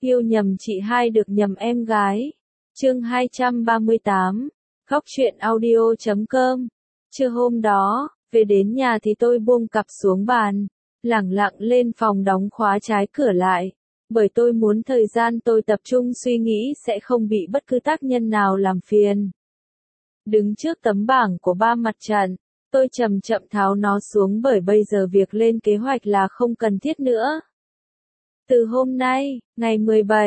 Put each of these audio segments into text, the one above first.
Yêu nhầm chị hai được nhầm em gái. Chương 238. Góc truyện audio.com. Trưa hôm đó, về đến nhà thì tôi buông cặp xuống bàn, lẳng lặng lên phòng đóng khóa trái cửa lại. Bởi tôi muốn thời gian tôi tập trung suy nghĩ sẽ không bị bất cứ tác nhân nào làm phiền. Đứng trước tấm bảng của 3 mặt trận, tôi chậm chậm tháo nó xuống bởi bây giờ việc lên kế hoạch là không cần thiết nữa. Từ hôm nay, ngày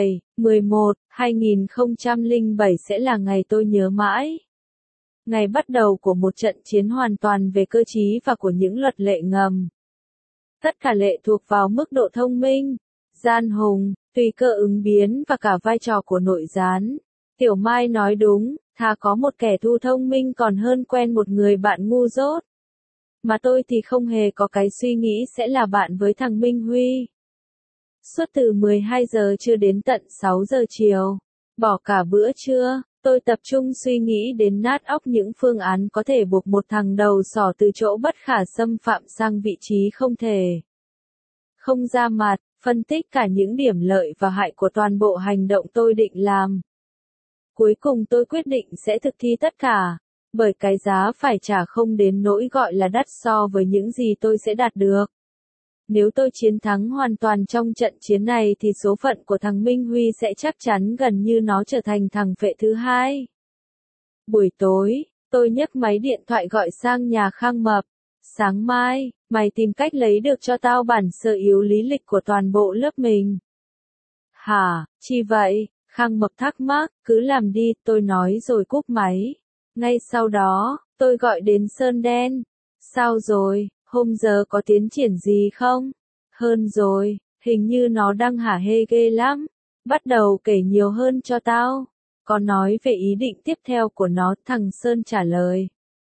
17/11/2007 sẽ là ngày tôi nhớ mãi. Ngày bắt đầu của một trận chiến hoàn toàn về cơ trí và của những luật lệ ngầm. Tất cả lệ thuộc vào mức độ thông minh, gian hùng, tùy cơ ứng biến và cả vai trò của nội gián. Tiểu Mai nói đúng, thà có một kẻ thù thông minh còn hơn quen một người bạn ngu dốt. Mà tôi thì không hề có cái suy nghĩ sẽ là bạn với thằng Minh Huy. Suốt từ 12 giờ trưa đến tận 6 giờ chiều, bỏ cả bữa trưa, tôi tập trung suy nghĩ đến nát óc những phương án có thể buộc một thằng đầu sỏ từ chỗ bất khả xâm phạm sang vị trí không thể. Không ra mặt, phân tích cả những điểm lợi và hại của toàn bộ hành động tôi định làm. Cuối cùng tôi quyết định sẽ thực thi tất cả, bởi cái giá phải trả không đến nỗi gọi là đắt so với những gì tôi sẽ đạt được. Nếu tôi chiến thắng hoàn toàn trong trận chiến này thì số phận của thằng Minh Huy sẽ chắc chắn gần như nó trở thành thằng phệ thứ hai. Buổi tối, tôi nhấc máy điện thoại gọi sang nhà Khang Mập. Sáng mai, mày tìm cách lấy được cho tao bản sơ yếu lý lịch của toàn bộ lớp mình. Hả, chi vậy? Khang Mập thắc mắc, cứ làm đi, tôi nói rồi cúp máy. Ngay sau đó, tôi gọi đến Sơn Đen. Sao rồi, hôm giờ có tiến triển gì không? Hơn rồi, hình như nó đang hả hê ghê lắm. Bắt đầu kể nhiều hơn cho tao. Có nói về ý định tiếp theo của nó, thằng Sơn trả lời.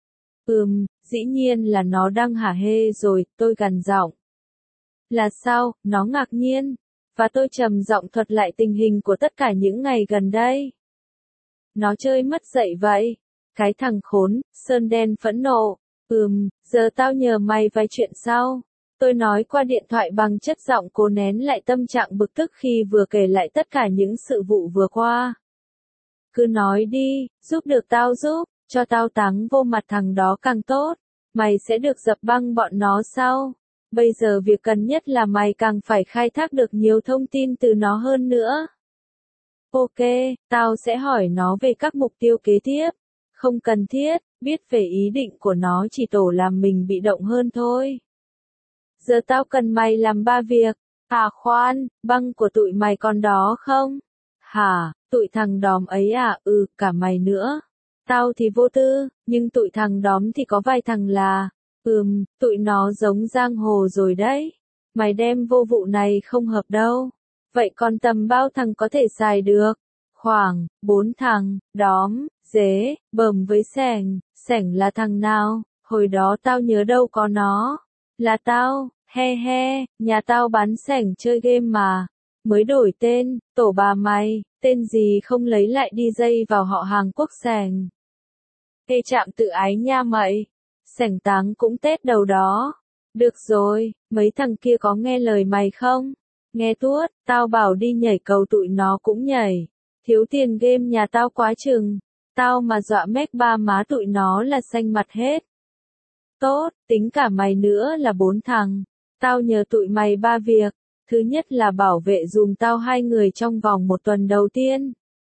Dĩ nhiên là nó đang hả hê rồi, tôi gằn giọng. Là sao? Nó ngạc nhiên. Và tôi trầm giọng thuật lại tình hình của tất cả những ngày gần đây. Nó chơi mất dạy vậy. Cái thằng khốn, Sơn Đen phẫn nộ. Giờ tao nhờ mày vài chuyện sau. Tôi nói qua điện thoại bằng chất giọng cố nén lại tâm trạng bực tức khi vừa kể lại tất cả những sự vụ vừa qua. Cứ nói đi, giúp được tao giúp, cho tao táng vô mặt thằng đó càng tốt. Mày sẽ được dập băng bọn nó sau. Bây giờ việc cần nhất là mày càng phải khai thác được nhiều thông tin từ nó hơn nữa. Ok, tao sẽ hỏi nó về các mục tiêu kế tiếp. Không cần thiết, biết về ý định của nó chỉ tổ làm mình bị động hơn thôi. Giờ tao cần mày làm 3 việc. À khoan, băng của tụi mày còn đó không? Hả, tụi thằng đóm ấy à? Cả mày nữa. Tao thì vô tư, nhưng tụi thằng đóm thì có vài thằng là... tụi nó giống giang hồ rồi đấy. Mày đem vô vụ này không hợp đâu. Vậy còn tầm bao thằng có thể xài được? Khoảng 4 thằng, đóm, dế, bờm với sẻng. Sẻng là thằng nào? Hồi đó tao nhớ đâu có nó. Là tao, he he, nhà tao bán sẻng chơi game mà. Mới đổi tên, tổ bà mày, tên gì không lấy lại đi dây vào họ hàng quốc sẻng. Ê chạm tự ái nha mày. Sẻng táng cũng Tết đầu đó. Được rồi, mấy thằng kia có nghe lời mày không? Nghe tuốt, tao bảo đi nhảy cầu tụi nó cũng nhảy. Thiếu tiền game nhà tao quá chừng. Tao mà dọa mép ba má tụi nó là xanh mặt hết. Tốt, tính cả mày nữa là 4 thằng. Tao nhờ tụi mày 3 việc. Thứ nhất là bảo vệ dùm tao 2 người trong vòng 1 tuần đầu tiên.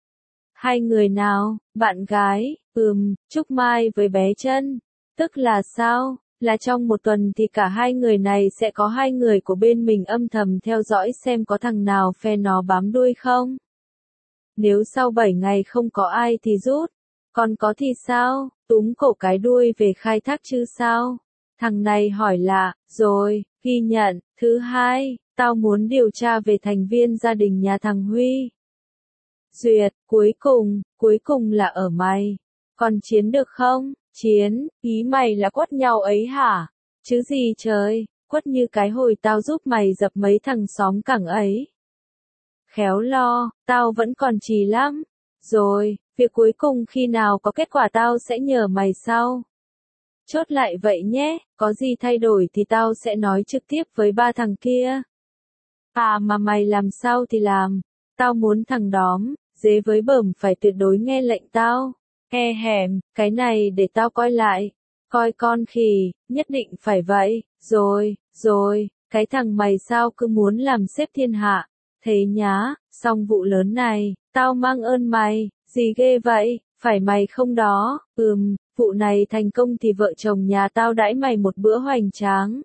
2 người nào? Bạn gái, Trúc Mai với bé Trân. Tức là sao? Là trong 1 tuần thì cả 2 người này sẽ có 2 người của bên mình âm thầm theo dõi xem có thằng nào phe nó bám đuôi không? Nếu sau 7 ngày không có ai thì rút. Còn có thì sao? Túm cổ cái đuôi về khai thác chứ sao? Thằng này hỏi lạ, rồi, ghi nhận. Thứ hai, tao muốn điều tra về thành viên gia đình nhà thằng Huy. Duyệt, cuối cùng là ở mày. Còn chiến được không? Chiến, ý mày là quất nhau ấy hả? Chứ gì trời, quất như cái hồi tao giúp mày dập mấy thằng xóm cẳng ấy. Khéo lo, tao vẫn còn trì lắm. Rồi, việc cuối cùng khi nào có kết quả tao sẽ nhờ mày sau. Chốt lại vậy nhé, có gì thay đổi thì tao sẽ nói trực tiếp với 3 thằng kia. À mà mày làm sao thì làm. Tao muốn thằng đóm, dế với bờm phải tuyệt đối nghe lệnh tao. Hèm, cái này để tao coi lại. Coi con khỉ, nhất định phải vậy. Rồi, cái thằng mày sao cứ muốn làm xếp thiên hạ. Thế nhá, xong vụ lớn này, tao mang ơn mày, gì ghê vậy, phải mày không đó, vụ này thành công thì vợ chồng nhà tao đãi mày một bữa hoành tráng.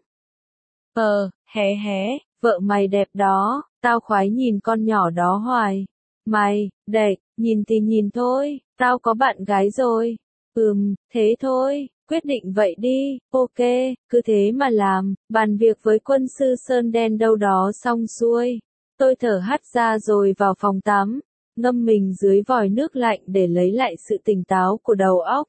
Hé, vợ mày đẹp đó, tao khoái nhìn con nhỏ đó hoài. Mày, nhìn thì nhìn thôi, tao có bạn gái rồi. Thế thôi, quyết định vậy đi, ok, cứ thế mà làm, bàn việc với quân sư Sơn Đen đâu đó xong xuôi. Tôi thở hắt ra rồi vào phòng tắm, ngâm mình dưới vòi nước lạnh để lấy lại sự tỉnh táo của đầu óc.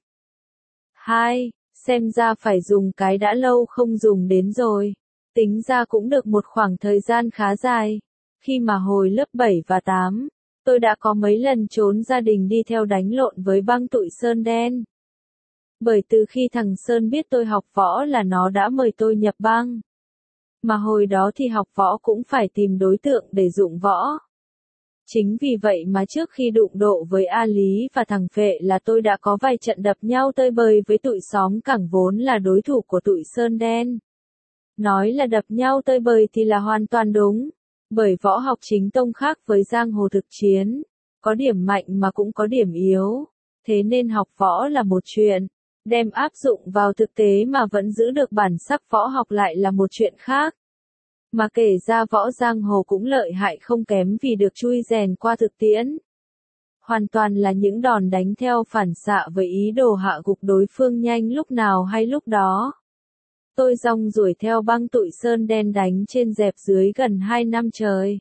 Xem ra phải dùng cái đã lâu không dùng đến rồi. Tính ra cũng được một khoảng thời gian khá dài. Khi mà hồi lớp 7 và 8, tôi đã có mấy lần trốn gia đình đi theo đánh lộn với băng tụi Sơn Đen. Bởi từ khi thằng Sơn biết tôi học võ là nó đã mời tôi nhập băng. Mà hồi đó thì học võ cũng phải tìm đối tượng để dụng võ. Chính vì vậy mà trước khi đụng độ với A Lý và thằng Phệ là tôi đã có vài trận đập nhau tơi bời với tụi xóm cẳng vốn là đối thủ của tụi Sơn Đen. Nói là đập nhau tơi bời thì là hoàn toàn đúng, bởi võ học chính tông khác với giang hồ thực chiến, có điểm mạnh mà cũng có điểm yếu, thế nên học võ là một chuyện, đem áp dụng vào thực tế mà vẫn giữ được bản sắc võ học lại là một chuyện khác. Mà kể ra võ giang hồ cũng lợi hại không kém vì được chui rèn qua thực tiễn. Hoàn toàn là những đòn đánh theo phản xạ với ý đồ hạ gục đối phương nhanh lúc nào hay lúc đó. Tôi rong ruổi theo băng tụi Sơn Đen đánh trên dẹp dưới gần 2 năm trời.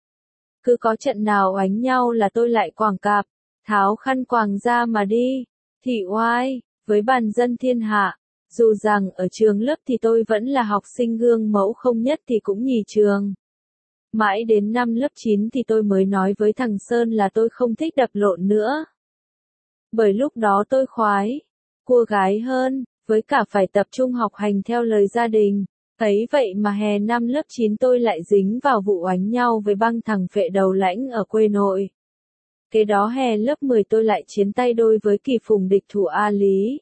Cứ có trận nào oánh nhau là tôi lại quàng cạp, tháo khăn quàng ra mà đi. Thị oai, với bàn dân thiên hạ. Dù rằng ở trường lớp thì tôi vẫn là học sinh gương mẫu không nhất thì cũng nhì trường. Mãi đến năm lớp 9 thì tôi mới nói với thằng Sơn là tôi không thích đập lộn nữa. Bởi lúc đó tôi khoái cua gái hơn, với cả phải tập trung học hành theo lời gia đình. Ấy vậy mà hè năm lớp 9 tôi lại dính vào vụ oánh nhau với băng thằng Phệ đầu lãnh ở quê nội. Kế đó hè lớp 10 tôi lại chiến tay đôi với kỳ phùng địch thủ A Lý.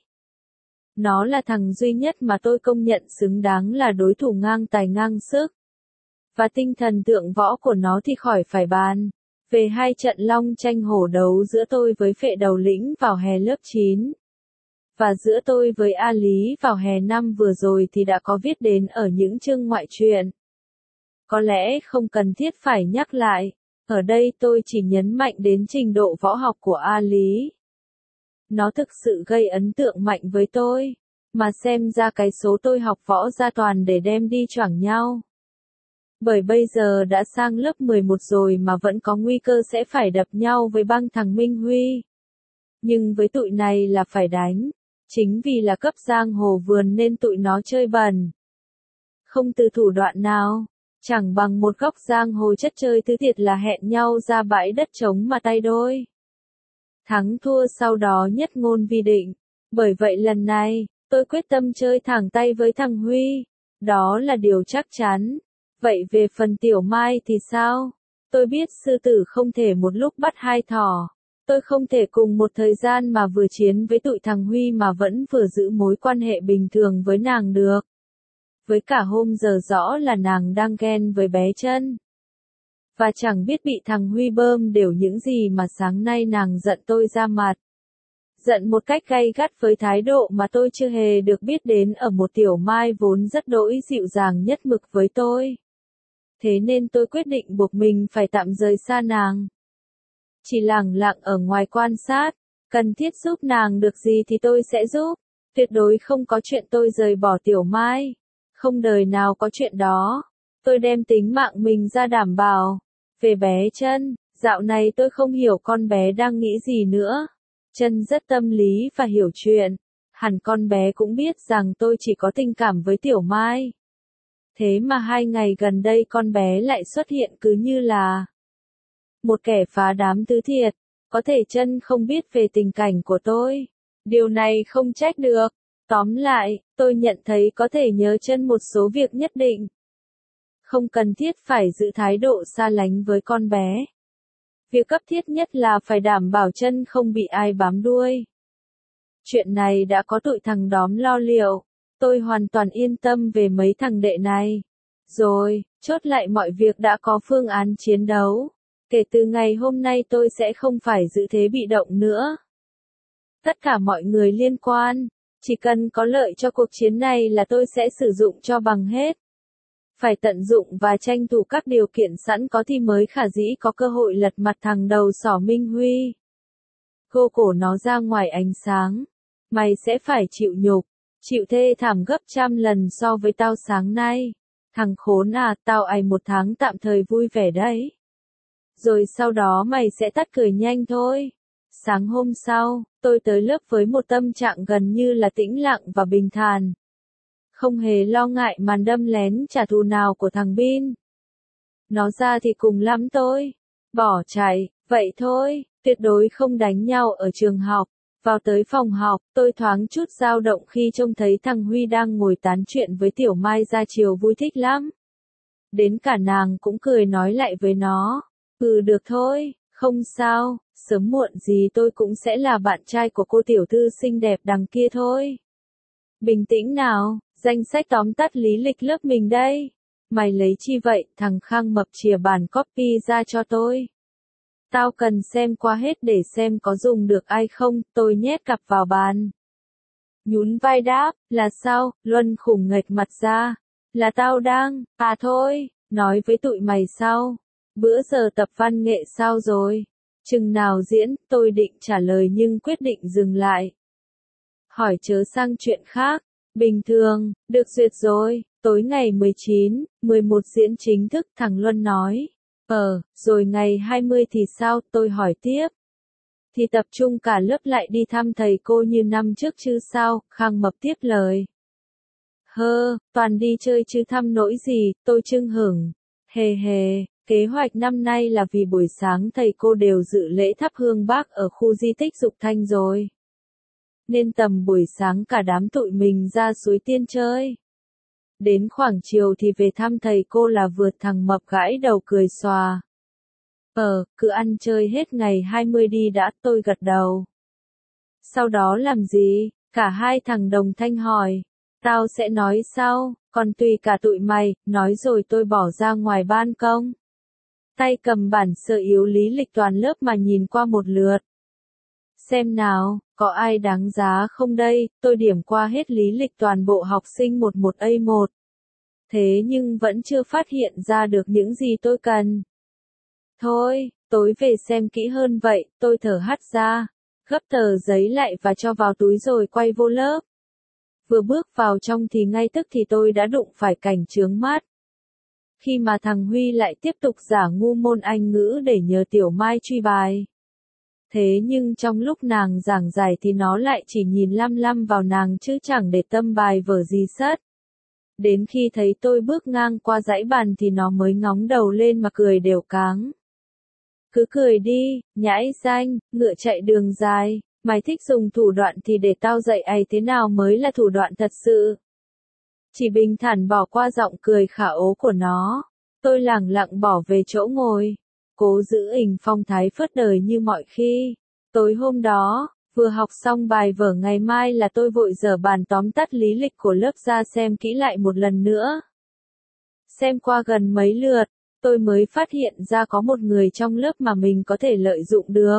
Nó là thằng duy nhất mà tôi công nhận xứng đáng là đối thủ ngang tài ngang sức. Và tinh thần tượng võ của nó thì khỏi phải bàn. Về hai trận long tranh hổ đấu giữa tôi với Phệ đầu lĩnh vào hè lớp 9. Và giữa tôi với A Lý vào hè năm vừa rồi thì đã có viết đến ở những chương ngoại truyện. Có lẽ không cần thiết phải nhắc lại. Ở đây tôi chỉ nhấn mạnh đến trình độ võ học của A Lý. Nó thực sự gây ấn tượng mạnh với tôi, mà xem ra cái số tôi học võ ra toàn để đem đi choảng nhau. Bởi bây giờ đã sang lớp 11 rồi mà vẫn có nguy cơ sẽ phải đập nhau với băng thằng Minh Huy. Nhưng với tụi này là phải đánh, chính vì là cấp giang hồ vườn nên tụi nó chơi bẩn. Không từ thủ đoạn nào, chẳng bằng một góc giang hồ chất chơi thứ thiệt là hẹn nhau ra bãi đất trống mà tay đôi. Thắng thua sau đó nhất ngôn vi định, bởi vậy lần này, tôi quyết tâm chơi thẳng tay với thằng Huy, đó là điều chắc chắn. Vậy về phần Tiểu Mai thì sao? Tôi biết sư tử không thể một lúc bắt hai thỏ. Tôi không thể cùng một thời gian mà vừa chiến với tụi thằng Huy mà vẫn vừa giữ mối quan hệ bình thường với nàng được. Với cả hôm giờ rõ là nàng đang ghen với bé Chân. Và chẳng biết bị thằng Huy bơm đều những gì mà sáng nay nàng giận tôi ra mặt. Giận một cách gay gắt với thái độ mà tôi chưa hề được biết đến ở một Tiểu Mai vốn rất đỗi dịu dàng nhất mực với tôi. Thế nên tôi quyết định buộc mình phải tạm rời xa nàng. Chỉ lẳng lặng ở ngoài quan sát, cần thiết giúp nàng được gì thì tôi sẽ giúp. Tuyệt đối không có chuyện tôi rời bỏ Tiểu Mai. Không đời nào có chuyện đó. Tôi đem tính mạng mình ra đảm bảo. Về bé Chân, dạo này tôi không hiểu con bé đang nghĩ gì nữa. Chân rất tâm lý và hiểu chuyện. Hẳn con bé cũng biết rằng tôi chỉ có tình cảm với Tiểu Mai. Thế mà 2 ngày gần đây con bé lại xuất hiện cứ như là một kẻ phá đám thứ thiệt. Có thể Chân không biết về tình cảnh của tôi. Điều này không trách được. Tóm lại, tôi nhận thấy có thể nhớ Chân một số việc nhất định. Không cần thiết phải giữ thái độ xa lánh với con bé. Việc cấp thiết nhất là phải đảm bảo chân không bị ai bám đuôi. Chuyện này đã có tụi thằng đóm lo liệu. Tôi hoàn toàn yên tâm về mấy thằng đệ này. Rồi, chốt lại mọi việc đã có phương án chiến đấu. Kể từ ngày hôm nay tôi sẽ không phải giữ thế bị động nữa. Tất cả mọi người liên quan, chỉ cần có lợi cho cuộc chiến này là tôi sẽ sử dụng cho bằng hết. Phải tận dụng và tranh thủ các điều kiện sẵn có thì mới khả dĩ có cơ hội lật mặt thằng đầu sỏ Minh Huy. Gô cổ nó ra ngoài ánh sáng. Mày sẽ phải chịu nhục, chịu thê thảm gấp trăm lần so với tao sáng nay. Thằng khốn à, tao ày 1 tháng tạm thời vui vẻ đấy. Rồi sau đó mày sẽ tắt cười nhanh thôi. Sáng hôm sau, tôi tới lớp với một tâm trạng gần như là tĩnh lặng và bình thản. Không hề lo ngại màn đâm lén trả thù nào của thằng Bin. Nó ra thì cùng lắm tôi bỏ chạy, vậy thôi, tuyệt đối không đánh nhau ở trường học. Vào tới phòng học, tôi thoáng chút dao động khi trông thấy thằng Huy đang ngồi tán chuyện với Tiểu Mai ra chiều vui thích lắm. Đến cả nàng cũng cười nói lại với nó. Được thôi, không sao, sớm muộn gì tôi cũng sẽ là bạn trai của cô tiểu thư xinh đẹp đằng kia thôi. Bình tĩnh nào, danh sách tóm tắt lý lịch lớp mình đây. Mày lấy chi vậy? Thằng Khang mập chìa bản copy ra cho tôi. Tao cần xem qua hết để xem có dùng được ai không, tôi nhét cặp vào bàn. Nhún vai đáp, là sao? Luân khủng nghệch mặt ra. Là tao đang, thôi, nói với tụi mày sau. Bữa giờ tập văn nghệ sao rồi? Chừng nào diễn, tôi định trả lời nhưng quyết định dừng lại. Hỏi chớ sang chuyện khác. Bình thường, được duyệt rồi, tối ngày 19, 11 diễn chính thức, thằng Luân nói. Rồi ngày 20 thì sao, tôi hỏi tiếp. Thì tập trung cả lớp lại đi thăm thầy cô như năm trước chứ sao, Khang mập tiếp lời. Toàn đi chơi chứ thăm nỗi gì, tôi chưng hửng. Hề, kế hoạch năm nay là vì buổi sáng thầy cô đều dự lễ thắp hương bác ở khu di tích Dục Thanh rồi. Nên tầm buổi sáng cả đám tụi mình ra Suối Tiên chơi. Đến khoảng chiều thì về thăm thầy cô là vượt, thằng mập gãi đầu cười xòa. Cứ ăn chơi hết ngày 20 đi đã, tôi gật đầu. Sau đó làm gì? Cả hai thằng đồng thanh hỏi. Tao sẽ nói sau, còn tùy cả tụi mày, nói rồi tôi bỏ ra ngoài ban công. Tay cầm bản sơ yếu lý lịch toàn lớp mà nhìn qua một lượt. Xem nào, có ai đáng giá không đây, tôi điểm qua hết lý lịch toàn bộ học sinh 11A1. Thế nhưng vẫn chưa phát hiện ra được những gì tôi cần. Thôi, tối về xem kỹ hơn vậy, tôi thở hắt ra, gấp tờ giấy lại và cho vào túi rồi quay vô lớp. Vừa bước vào trong thì ngay tức thì tôi đã đụng phải cảnh chướng mắt. Khi mà thằng Huy lại tiếp tục giả ngu môn Anh ngữ để nhờ Tiểu Mai truy bài. Thế nhưng trong lúc nàng giảng giải thì nó lại chỉ nhìn lăm lăm vào nàng chứ chẳng để tâm bài vở gì sất. Đến khi thấy tôi bước ngang qua dãy bàn thì nó mới ngóng đầu lên mà cười đều cáng. Cứ cười đi, nhãi danh, ngựa chạy đường dài, mày thích dùng thủ đoạn thì để tao dạy ấy thế nào mới là thủ đoạn thật sự. Chỉ bình thản bỏ qua giọng cười khả ố của nó, tôi lẳng lặng bỏ về chỗ ngồi, cố giữ hình phong thái phớt đời như mọi khi. Tối hôm đó, vừa học xong bài vở ngày mai là tôi vội dở bàn tóm tắt lý lịch của lớp ra xem kỹ lại một lần nữa. Xem qua gần mấy lượt, tôi mới phát hiện ra có một người trong lớp mà mình có thể lợi dụng được.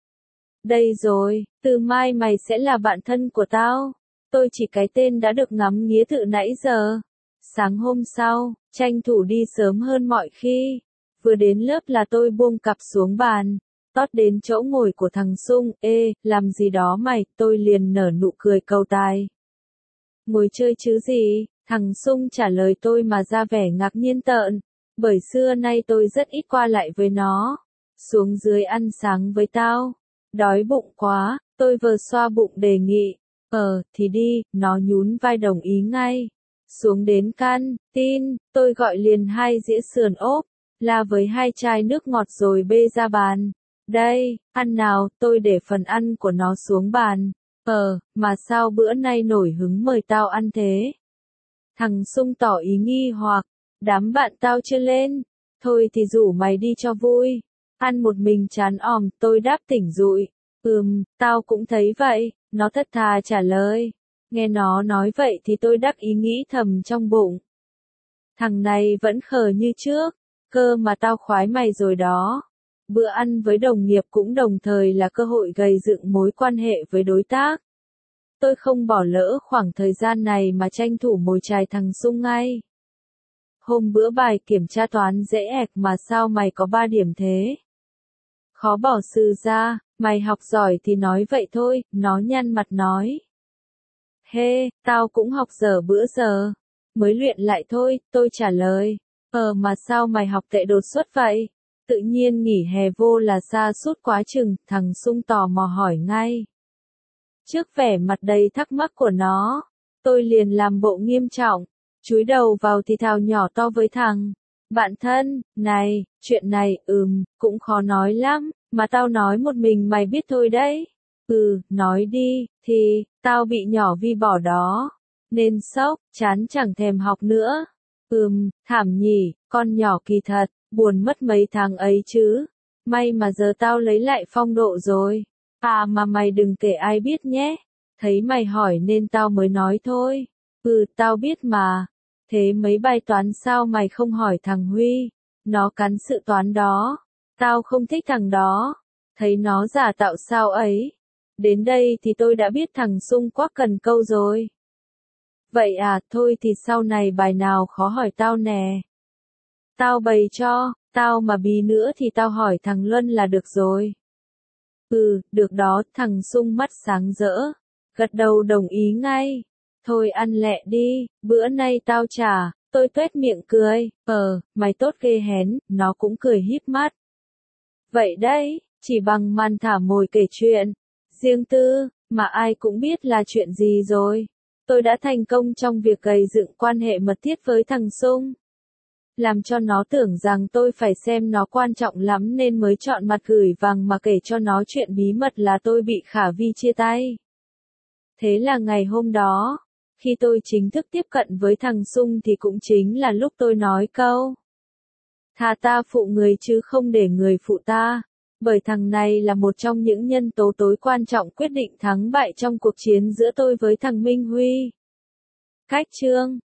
Đây rồi, từ mai mày sẽ là bạn thân của tao. Tôi chỉ cái tên đã được ngắm nghía từ nãy giờ. Sáng hôm sau, tranh thủ đi sớm hơn mọi khi. Vừa đến lớp là tôi buông cặp xuống bàn, tót đến chỗ ngồi của thằng Sung. Làm gì đó mày? Tôi liền nở nụ cười cầu tài. Ngồi chơi chứ gì? Thằng Sung trả lời tôi mà ra vẻ ngạc nhiên tợn. Bởi xưa nay tôi rất ít qua lại với nó. Xuống dưới ăn sáng với tao. Đói bụng quá, tôi vừa xoa bụng đề nghị. Thì đi, nó nhún vai đồng ý ngay. Xuống đến căn tin, tôi gọi liền 2 dĩa sườn ốp, la với 2 chai nước ngọt rồi bê ra bàn. Đây, ăn nào, tôi để phần ăn của nó xuống bàn. Mà sao bữa nay nổi hứng mời tao ăn thế? Thằng Sung tỏ ý nghi hoặc, đám bạn tao chưa lên, thôi thì rủ mày đi cho vui. Ăn một mình chán òm, tôi đáp tỉnh rụi. Tao cũng thấy vậy, nó thật thà trả lời. Nghe nó nói vậy thì tôi đắc ý nghĩ thầm trong bụng. Thằng này vẫn khờ như trước, cơ mà tao khoái mày rồi đó. Bữa ăn với đồng nghiệp cũng đồng thời là cơ hội gây dựng mối quan hệ với đối tác. Tôi không bỏ lỡ khoảng thời gian này mà tranh thủ mồi chài thằng Sung ngay. Hôm bữa bài kiểm tra toán dễ ẹc mà sao mày có 3 điểm thế? Khó bỏ sự ra, mày học giỏi thì nói vậy thôi, nó nhăn mặt nói. Tao cũng học dở bữa giờ. Mới luyện lại thôi, tôi trả lời. Mà sao mày học tệ đột xuất vậy? Tự nhiên nghỉ hè vô là sa sút quá chừng, thằng Sung tò mò hỏi ngay. Trước vẻ mặt đầy thắc mắc của nó, tôi liền làm bộ nghiêm trọng, chúi đầu vào thì thào nhỏ to với thằng. Bạn thân, này, chuyện này, cũng khó nói lắm, mà tao nói một mình mày biết thôi đấy. Nói đi, thì, tao bị nhỏ Vi bỏ đó, nên sốc, chán chẳng thèm học nữa. Thảm nhỉ, con nhỏ kỳ thật, buồn mất mấy tháng ấy chứ. May mà giờ tao lấy lại phong độ rồi. Mà mày đừng kể ai biết nhé. Thấy mày hỏi nên tao mới nói thôi. Tao biết mà. Thế mấy bài toán sao mày không hỏi thằng Huy? Nó cắn sự toán đó. Tao không thích thằng đó. Thấy nó giả tạo sao ấy. Đến đây thì tôi đã biết thằng Sung quá cần câu rồi. Vậy à, thôi thì sau này bài nào khó hỏi tao nè. Tao bày cho, tao mà bí nữa thì tao hỏi thằng Luân là được rồi. Được đó, thằng Sung mắt sáng rỡ. Gật đầu đồng ý ngay. Thôi ăn lẹ đi, bữa nay tao trả, tôi tuét miệng cười. Mày tốt ghê hén, nó cũng cười híp mắt. Vậy đấy, chỉ bằng màn thả mồi kể chuyện. Riêng tư, mà ai cũng biết là chuyện gì rồi. Tôi đã thành công trong việc gây dựng quan hệ mật thiết với thằng Sung. Làm cho nó tưởng rằng tôi phải xem nó quan trọng lắm nên mới chọn mặt gửi vàng mà kể cho nó chuyện bí mật là tôi bị Khả Vi chia tay. Thế là ngày hôm đó, khi tôi chính thức tiếp cận với thằng Sung thì cũng chính là lúc tôi nói câu. Thà ta phụ người chứ không để người phụ ta. Bởi thằng này là một trong những nhân tố tối quan trọng quyết định thắng bại trong cuộc chiến giữa tôi với thằng Minh Huy. Cách chương